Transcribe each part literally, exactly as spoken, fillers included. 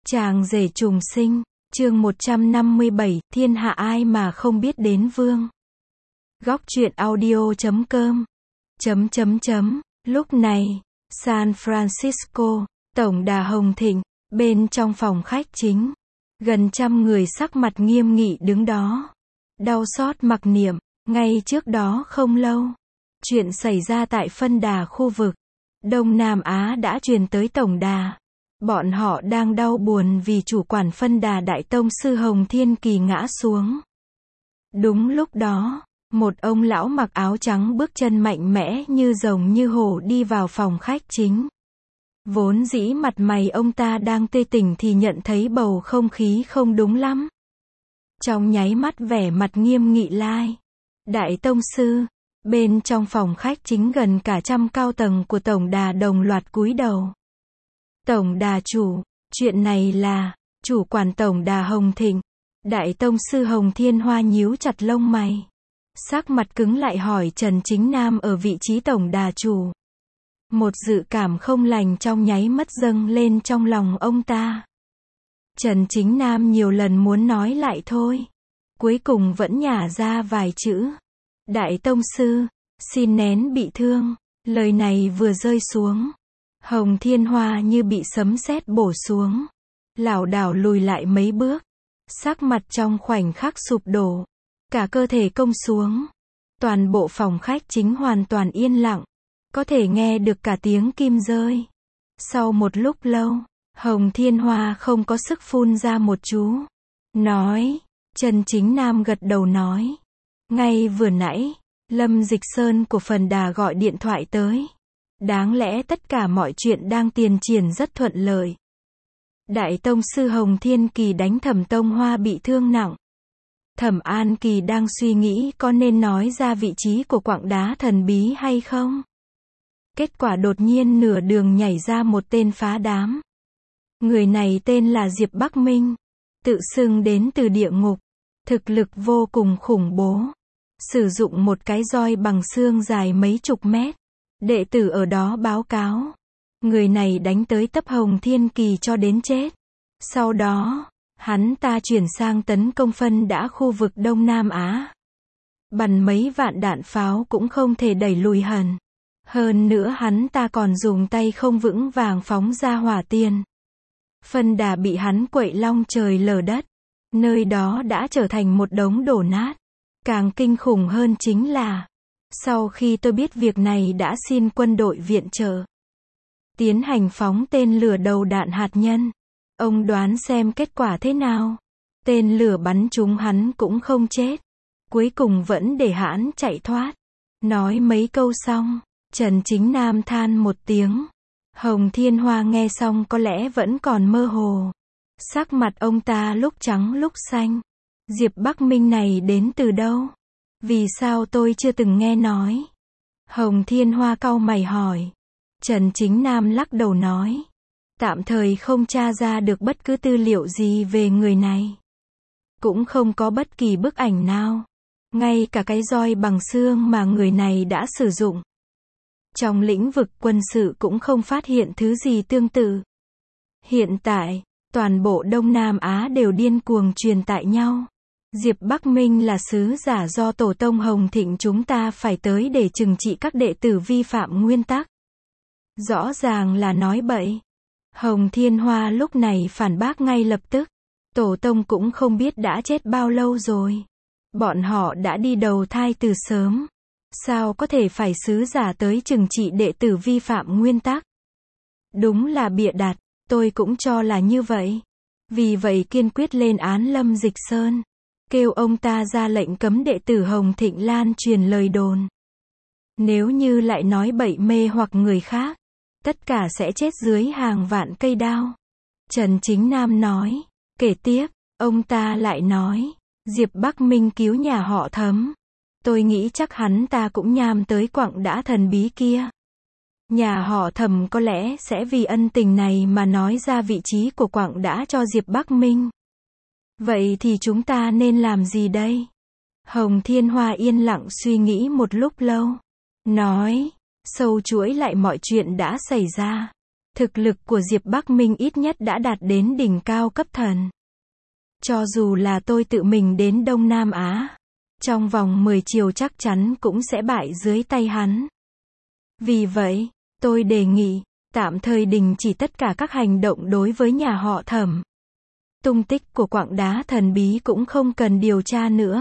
Chàng rể trùng sinh, chương một trăm năm mươi bảy, thiên hạ ai mà không biết đến vương. Góc truyện audio chấm com chấm chấm chấm Lúc này, San Francisco, tổng đà Hồng Thịnh, bên trong phòng khách chính, gần trăm người sắc mặt nghiêm nghị đứng đó. Đau xót mặc niệm, ngay trước đó không lâu, chuyện xảy ra tại phân đà khu vực Đông Nam Á đã truyền tới tổng đà. Bọn họ đang đau buồn vì chủ quản phân đà Đại Tông Sư Hồng Thiên Kỳ ngã xuống. Đúng lúc đó, một ông lão mặc áo trắng bước chân mạnh mẽ như rồng như hổ đi vào phòng khách chính. Vốn dĩ mặt mày ông ta đang tươi tỉnh thì nhận thấy bầu không khí không đúng lắm. Trong nháy mắt vẻ mặt nghiêm nghị lai. Đại Tông Sư, bên trong phòng khách chính gần cả trăm cao tầng của tổng đà đồng loạt cúi đầu. Tổng đà chủ, chuyện này là, chủ quản tổng đà Hồng Thịnh, Đại Tông Sư Hồng Thiên Hoa nhíu chặt lông mày. Sắc mặt cứng lại hỏi Trần Chính Nam ở vị trí tổng đà chủ. Một dự cảm không lành trong nháy mắt dâng lên trong lòng ông ta. Trần Chính Nam nhiều lần muốn nói lại thôi. Cuối cùng vẫn nhả ra vài chữ. Đại Tông Sư, xin nén bị thương. Lời này vừa rơi xuống, Hồng Thiên Hoa như bị sấm sét bổ xuống. Lảo đảo lùi lại mấy bước. Sắc mặt trong khoảnh khắc sụp đổ. Cả cơ thể cong xuống. Toàn bộ phòng khách chính hoàn toàn yên lặng. Có thể nghe được cả tiếng kim rơi. Sau một lúc lâu, Hồng Thiên Hoa không có sức phun ra một chú. Nói, Trần Chính Nam gật đầu nói. Ngay vừa nãy, Lâm Dịch Sơn của phần đà gọi điện thoại tới. Đáng lẽ tất cả mọi chuyện đang tiến triển rất thuận lợi. Đại Tông Sư Hồng Thiên Kỳ đánh Thẩm Tông Hoa bị thương nặng. Thẩm An Kỳ đang suy nghĩ có nên nói ra vị trí của quặng đá thần bí hay không. Kết quả đột nhiên nửa đường nhảy ra một tên phá đám. Người này tên là Diệp Bắc Minh. Tự xưng đến từ địa ngục. Thực lực vô cùng khủng bố. Sử dụng một cái roi bằng xương dài mấy chục mét. Đệ tử ở đó báo cáo. Người này đánh tới tấp Hồng Thiên Kỳ cho đến chết. Sau đó, hắn ta chuyển sang tấn công phân đã khu vực Đông Nam Á. Bắn mấy vạn đạn pháo cũng không thể đẩy lùi hần. Hơn nữa hắn ta còn dùng tay không vững vàng phóng ra hỏa tiên. Phân đà bị hắn quậy long trời lở đất. Nơi đó đã trở thành một đống đổ nát. Càng kinh khủng hơn chính là, sau khi tôi biết việc này đã xin quân đội viện trợ. Tiến hành phóng tên lửa đầu đạn hạt nhân. Ông đoán xem kết quả thế nào? Tên lửa bắn trúng hắn cũng không chết. Cuối cùng vẫn để hắn chạy thoát. Nói mấy câu xong, Trần Chính Nam than một tiếng. Hồng Thiên Hoa nghe xong có lẽ vẫn còn mơ hồ. Sắc mặt ông ta lúc trắng lúc xanh. Diệp Bắc Minh này đến từ đâu? Vì sao tôi chưa từng nghe nói? Hồng Thiên Hoa cau mày hỏi. Trần Chính Nam lắc đầu nói. Tạm thời không tra ra được bất cứ tư liệu gì về người này. Cũng không có bất kỳ bức ảnh nào. Ngay cả cái roi bằng xương mà người này đã sử dụng. Trong lĩnh vực quân sự cũng không phát hiện thứ gì tương tự. Hiện tại, toàn bộ Đông Nam Á đều điên cuồng truyền tại nhau. Diệp Bắc Minh là sứ giả do Tổ tông Hồng Thịnh chúng ta phải tới để trừng trị các đệ tử vi phạm nguyên tắc. Rõ ràng là nói bậy. Hồng Thiên Hoa lúc này phản bác ngay lập tức. Tổ tông cũng không biết đã chết bao lâu rồi. Bọn họ đã đi đầu thai từ sớm. Sao có thể phải sứ giả tới trừng trị đệ tử vi phạm nguyên tắc? Đúng là bịa đặt, tôi cũng cho là như vậy. Vì vậy kiên quyết lên án Lâm Dịch Sơn. Kêu ông ta ra lệnh cấm đệ tử Hồng Thịnh lan truyền lời đồn. Nếu như lại nói bậy mê hoặc người khác, tất cả sẽ chết dưới hàng vạn cây đao. Trần Chính Nam nói. Kể tiếp, ông ta lại nói. Diệp Bắc Minh cứu nhà họ Thấm. Tôi nghĩ chắc hắn ta cũng nham tới quặng đá thần bí kia. Nhà họ Thẩm có lẽ sẽ vì ân tình này mà nói ra vị trí của quặng đá cho Diệp Bắc Minh. Vậy thì chúng ta nên làm gì đây? Hồng Thiên Hoa yên lặng suy nghĩ một lúc lâu. Nói, sâu chuỗi lại mọi chuyện đã xảy ra. Thực lực của Diệp Bắc Minh ít nhất đã đạt đến đỉnh cao cấp thần. Cho dù là tôi tự mình đến Đông Nam Á, trong vòng mười chiều chắc chắn cũng sẽ bại dưới tay hắn. Vì vậy, tôi đề nghị, tạm thời đình chỉ tất cả các hành động đối với nhà họ Thẩm. Tung tích của quặng đá thần bí cũng không cần điều tra nữa.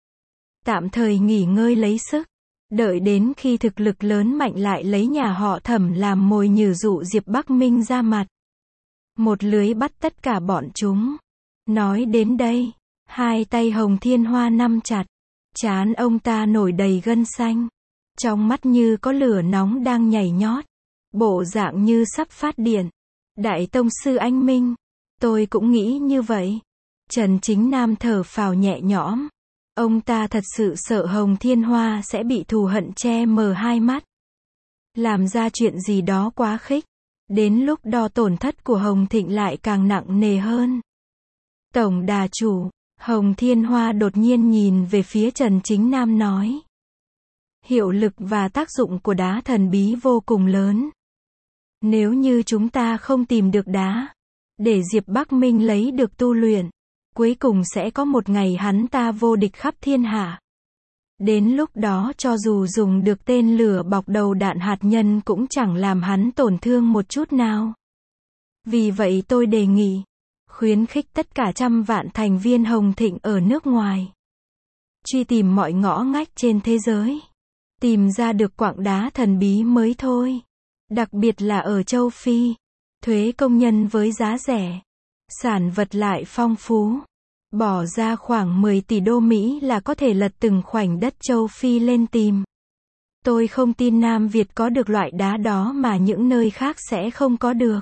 Tạm thời nghỉ ngơi lấy sức. Đợi đến khi thực lực lớn mạnh lại lấy nhà họ Thẩm làm mồi nhử dụ Diệp Bắc Minh ra mặt. Một lưới bắt tất cả bọn chúng. Nói đến đây, hai tay Hồng Thiên Hoa nắm chặt. Trán ông ta nổi đầy gân xanh. Trong mắt như có lửa nóng đang nhảy nhót. Bộ dạng như sắp phát điện. Đại tông sư anh Minh. Tôi cũng nghĩ như vậy. Trần Chính Nam thở phào nhẹ nhõm. Ông ta thật sự sợ Hồng Thiên Hoa sẽ bị thù hận che mờ hai mắt. Làm ra chuyện gì đó quá khích. Đến lúc đo tổn thất của Hồng Thịnh lại càng nặng nề hơn. Tổng đà chủ, Hồng Thiên Hoa đột nhiên nhìn về phía Trần Chính Nam nói. Hiệu lực và tác dụng của đá thần bí vô cùng lớn. Nếu như chúng ta không tìm được đá, để Diệp Bắc Minh lấy được tu luyện, cuối cùng sẽ có một ngày hắn ta vô địch khắp thiên hạ. Đến lúc đó cho dù dùng được tên lửa bọc đầu đạn hạt nhân cũng chẳng làm hắn tổn thương một chút nào. Vì vậy tôi đề nghị, khuyến khích tất cả trăm vạn thành viên Hồng Thịnh ở nước ngoài. Truy tìm mọi ngõ ngách trên thế giới. Tìm ra được quặng đá thần bí mới thôi. Đặc biệt là ở châu Phi. Thuế công nhân với giá rẻ. Sản vật lại phong phú. Bỏ ra khoảng mười tỷ đô Mỹ là có thể lật từng khoảnh đất châu Phi lên tìm. Tôi không tin Nam Việt có được loại đá đó mà những nơi khác sẽ không có được.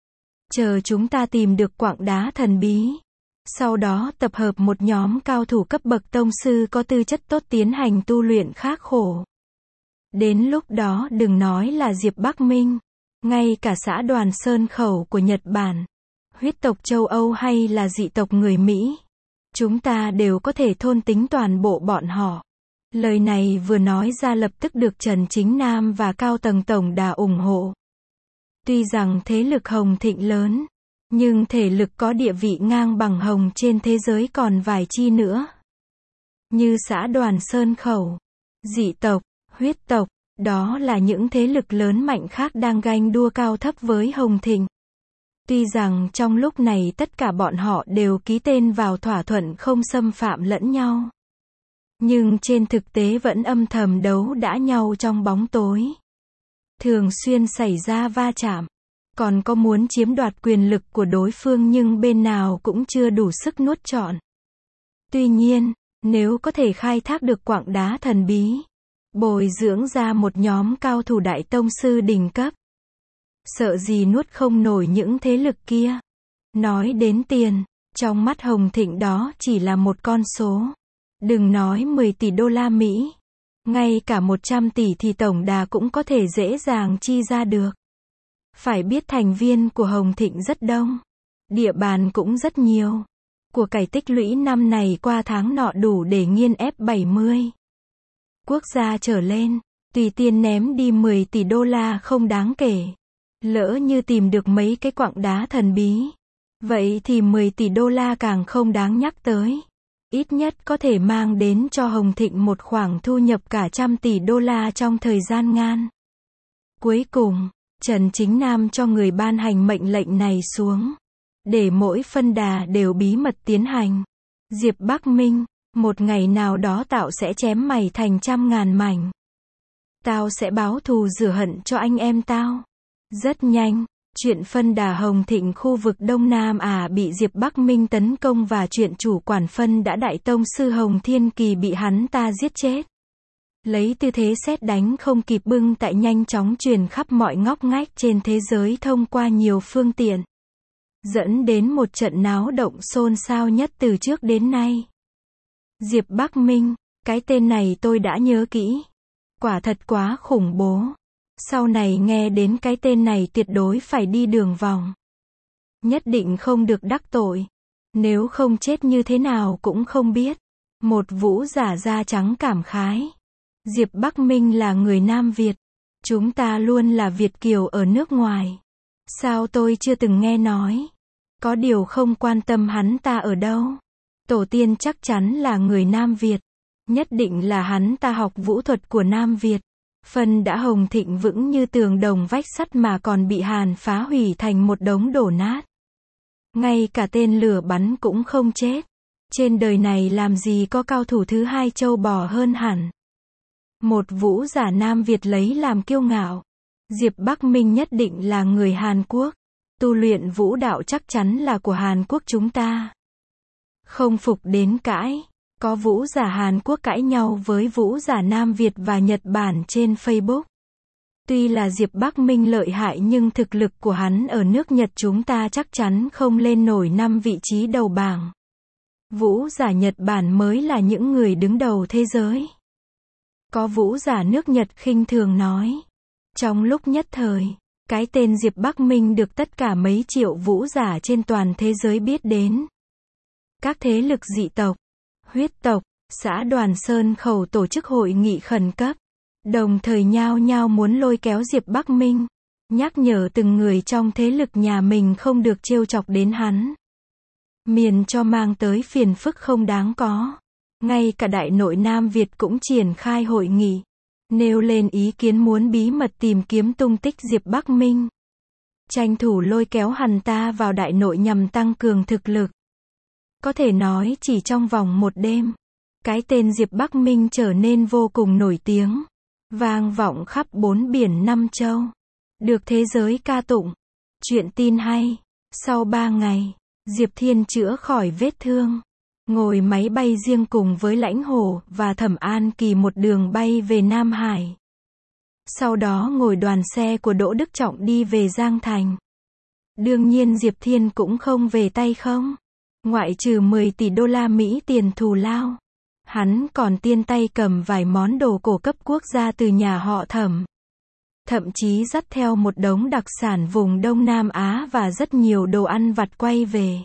Chờ chúng ta tìm được quặng đá thần bí. Sau đó tập hợp một nhóm cao thủ cấp bậc tông sư có tư chất tốt tiến hành tu luyện khắc khổ. Đến lúc đó đừng nói là Diệp Bắc Minh. Ngay cả xã đoàn Sơn Khẩu của Nhật Bản, huyết tộc châu Âu hay là dị tộc người Mỹ, chúng ta đều có thể thôn tính toàn bộ bọn họ. Lời này vừa nói ra lập tức được Trần Chính Nam và cao tầng tổng đà ủng hộ. Tuy rằng thế lực Hồng Thịnh lớn, nhưng thể lực có địa vị ngang bằng Hồng trên thế giới còn vài chi nữa. Như xã đoàn Sơn Khẩu, dị tộc, huyết tộc, đó là những thế lực lớn mạnh khác đang ganh đua cao thấp với Hồng Thịnh. Tuy rằng trong lúc này tất cả bọn họ đều ký tên vào thỏa thuận không xâm phạm lẫn nhau. Nhưng trên thực tế vẫn âm thầm đấu đã nhau trong bóng tối. Thường xuyên xảy ra va chạm. Còn có muốn chiếm đoạt quyền lực của đối phương nhưng bên nào cũng chưa đủ sức nuốt trọn. Tuy nhiên, nếu có thể khai thác được quặng đá thần bí, bồi dưỡng ra một nhóm cao thủ đại tông sư đỉnh cấp, sợ gì nuốt không nổi những thế lực kia. Nói đến tiền, trong mắt Hồng Thịnh đó chỉ là một con số. Đừng nói mười tỷ đô la Mỹ, ngay cả một trăm tỷ thì tổng đà cũng có thể dễ dàng chi ra được. Phải biết thành viên của Hồng Thịnh rất đông, địa bàn cũng rất nhiều. Của cải tích lũy năm này qua tháng nọ đủ để nghiên ép bảy mươi quốc gia trở lên, tùy tiên ném đi mười tỷ đô la không đáng kể. Lỡ như tìm được mấy cái quặng đá thần bí, vậy thì mười tỷ đô la càng không đáng nhắc tới. Ít nhất có thể mang đến cho Hồng Thịnh một khoản thu nhập cả trăm tỷ đô la trong thời gian ngắn. Cuối cùng, Trần Chính Nam cho người ban hành mệnh lệnh này xuống, để mỗi phân đà đều bí mật tiến hành. Diệp Bắc Minh, một ngày nào đó tao sẽ chém mày thành trăm ngàn mảnh. Tao sẽ báo thù rửa hận cho anh em tao. Rất nhanh, chuyện phân đà Hồng Thịnh khu vực Đông Nam Á bị Diệp Bắc Minh tấn công và chuyện chủ quản phân đã đại tông sư Hồng Thiên Kỳ bị hắn ta giết chết. Lấy tư thế sét đánh không kịp bưng tại nhanh chóng truyền khắp mọi ngóc ngách trên thế giới thông qua nhiều phương tiện. Dẫn đến một trận náo động xôn xao nhất từ trước đến nay. Diệp Bắc Minh, cái tên này tôi đã nhớ kỹ. Quả thật quá khủng bố. Sau này nghe đến cái tên này tuyệt đối phải đi đường vòng. Nhất định không được đắc tội. Nếu không chết như thế nào cũng không biết. Một vũ giả da trắng cảm khái. Diệp Bắc Minh là người Nam Việt. Chúng ta luôn là Việt kiều ở nước ngoài. Sao tôi chưa từng nghe nói? Có điều không quan tâm hắn ta ở đâu. Tổ tiên chắc chắn là người Nam Việt. Nhất định là hắn ta học vũ thuật của Nam Việt. Phân đã hồng thịnh vững như tường đồng vách sắt mà còn bị Hàn phá hủy thành một đống đổ nát. Ngay cả tên lửa bắn cũng không chết. Trên đời này làm gì có cao thủ thứ hai châu bò hơn hẳn. Một vũ giả Nam Việt lấy làm kiêu ngạo. Diệp Bắc Minh nhất định là người Hàn Quốc. Tu luyện vũ đạo chắc chắn là của Hàn Quốc chúng ta. Không phục đến cãi. Có vũ giả Hàn Quốc cãi nhau với vũ giả Nam Việt và Nhật Bản trên Facebook. Tuy là Diệp Bắc Minh lợi hại nhưng thực lực của hắn ở nước Nhật chúng ta chắc chắn không lên nổi năm vị trí đầu bảng. Vũ giả Nhật Bản mới là những người đứng đầu thế giới. Có vũ giả nước Nhật khinh thường nói. Trong lúc nhất thời, cái tên Diệp Bắc Minh được tất cả mấy triệu vũ giả trên toàn thế giới biết đến. Các thế lực dị tộc, huyết tộc, xã Đoàn Sơn Khẩu tổ chức hội nghị khẩn cấp. Đồng thời nhao nhao muốn lôi kéo Diệp Bắc Minh. Nhắc nhở từng người trong thế lực nhà mình không được trêu chọc đến hắn. Miền cho mang tới phiền phức không đáng có. Ngay cả Đại nội Nam Việt cũng triển khai hội nghị. Nêu lên ý kiến muốn bí mật tìm kiếm tung tích Diệp Bắc Minh. Tranh thủ lôi kéo hắn ta vào Đại nội nhằm tăng cường thực lực. Có thể nói chỉ trong vòng một đêm, cái tên Diệp Bắc Minh trở nên vô cùng nổi tiếng. Vang vọng khắp bốn biển năm châu. Được thế giới ca tụng. Chuyện tin hay. Sau ba ngày, Diệp Thiên chữa khỏi vết thương. Ngồi máy bay riêng cùng với Lãnh Hổ và Thẩm An Kỳ một đường bay về Nam Hải. Sau đó ngồi đoàn xe của Đỗ Đức Trọng đi về Giang Thành. Đương nhiên Diệp Thiên cũng không về tay không. Ngoại trừ mười tỷ đô la Mỹ tiền thù lao. Hắn còn tiên tay cầm vài món đồ cổ cấp quốc gia từ nhà họ Thẩm. Thậm chí dắt theo một đống đặc sản vùng Đông Nam Á và rất nhiều đồ ăn vặt quay về.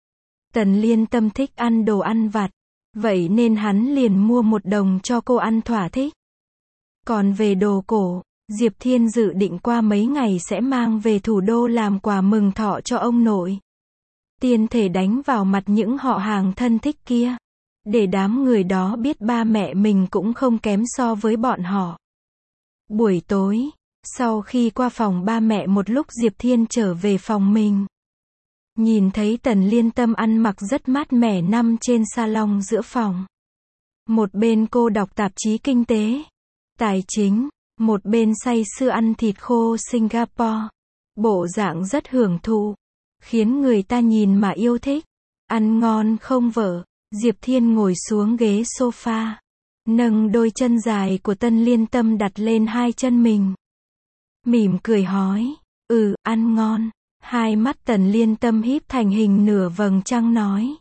Tần Liên Tâm thích ăn đồ ăn vặt. Vậy nên hắn liền mua một đồng cho cô ăn thỏa thích. Còn về đồ cổ, Diệp Thiên dự định qua mấy ngày sẽ mang về thủ đô làm quà mừng thọ cho ông nội. Tiên thể đánh vào mặt những họ hàng thân thích kia. Để đám người đó biết ba mẹ mình cũng không kém so với bọn họ. Buổi tối, sau khi qua phòng ba mẹ một lúc Diệp Thiên trở về phòng mình. Nhìn thấy Tần Liên Tâm ăn mặc rất mát mẻ nằm trên salon giữa phòng. Một bên cô đọc tạp chí kinh tế, tài chính, một bên say sưa ăn thịt khô Singapore. Bộ dạng rất hưởng thụ, khiến người ta nhìn mà yêu thích. Ăn ngon không vợ. Diệp Thiên ngồi xuống ghế sofa, nâng đôi chân dài của Tần Liên Tâm đặt lên hai chân mình. Mỉm cười hỏi, ừ, ăn ngon. Hai mắt Tần Liên Tâm híp thành hình nửa vầng trăng nói.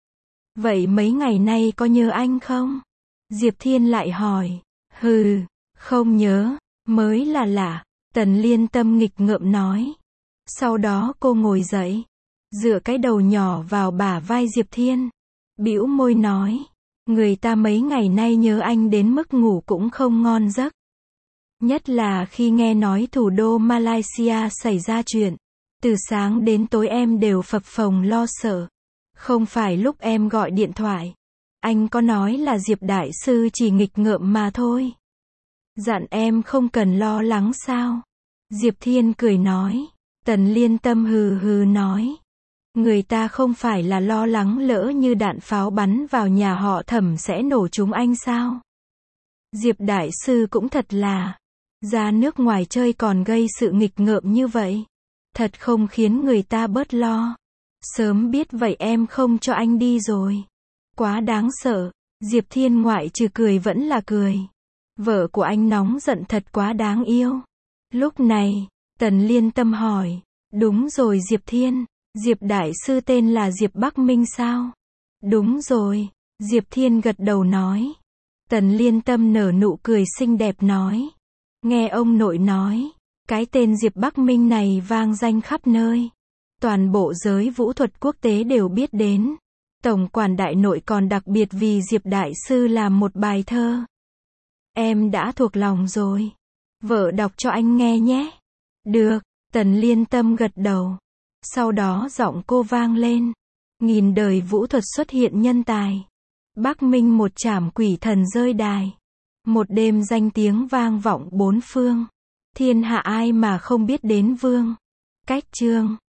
Vậy mấy ngày nay có nhớ anh không? Diệp Thiên lại hỏi, hừ, không nhớ, mới là lạ. Tần Liên Tâm nghịch ngợm nói. Sau đó cô ngồi dậy, dựa cái đầu nhỏ vào bả vai Diệp Thiên. Bĩu môi nói, người ta mấy ngày nay nhớ anh đến mức ngủ cũng không ngon giấc. Nhất là khi nghe nói thủ đô Malaysia xảy ra chuyện. Từ sáng đến tối em đều phập phồng lo sợ. Không phải lúc em gọi điện thoại, anh có nói là Diệp Đại Sư chỉ nghịch ngợm mà thôi. Dặn em không cần lo lắng sao? Diệp Thiên cười nói. Tần Liên Tâm hừ hừ nói. Người ta không phải là lo lắng lỡ như đạn pháo bắn vào nhà họ Thẩm sẽ nổ trúng anh sao? Diệp Đại Sư cũng thật là, ra nước ngoài chơi còn gây sự nghịch ngợm như vậy. Thật không khiến người ta bớt lo. Sớm biết vậy em không cho anh đi rồi. Quá đáng sợ. Diệp Thiên ngoại trừ cười vẫn là cười. Vợ của anh nóng giận thật quá đáng yêu. Lúc này, Tần Liên Tâm hỏi. Đúng rồi Diệp Thiên. Diệp Đại Sư tên là Diệp Bắc Minh sao? Đúng rồi. Diệp Thiên gật đầu nói. Tần Liên Tâm nở nụ cười xinh đẹp nói. Nghe ông nội nói, cái tên Diệp Bắc Minh này vang danh khắp nơi. Toàn bộ giới vũ thuật quốc tế đều biết đến. Tổng quản Đại nội còn đặc biệt vì Diệp Đại Sư làm một bài thơ. Em đã thuộc lòng rồi. Vợ đọc cho anh nghe nhé. Được. Tần Liên Tâm gật đầu. Sau đó giọng cô vang lên. Nghìn đời vũ thuật xuất hiện nhân tài. Bắc Minh một trảm quỷ thần rơi đài. Một đêm danh tiếng vang vọng bốn phương. Thiên hạ ai mà không biết đến vương. Cách chương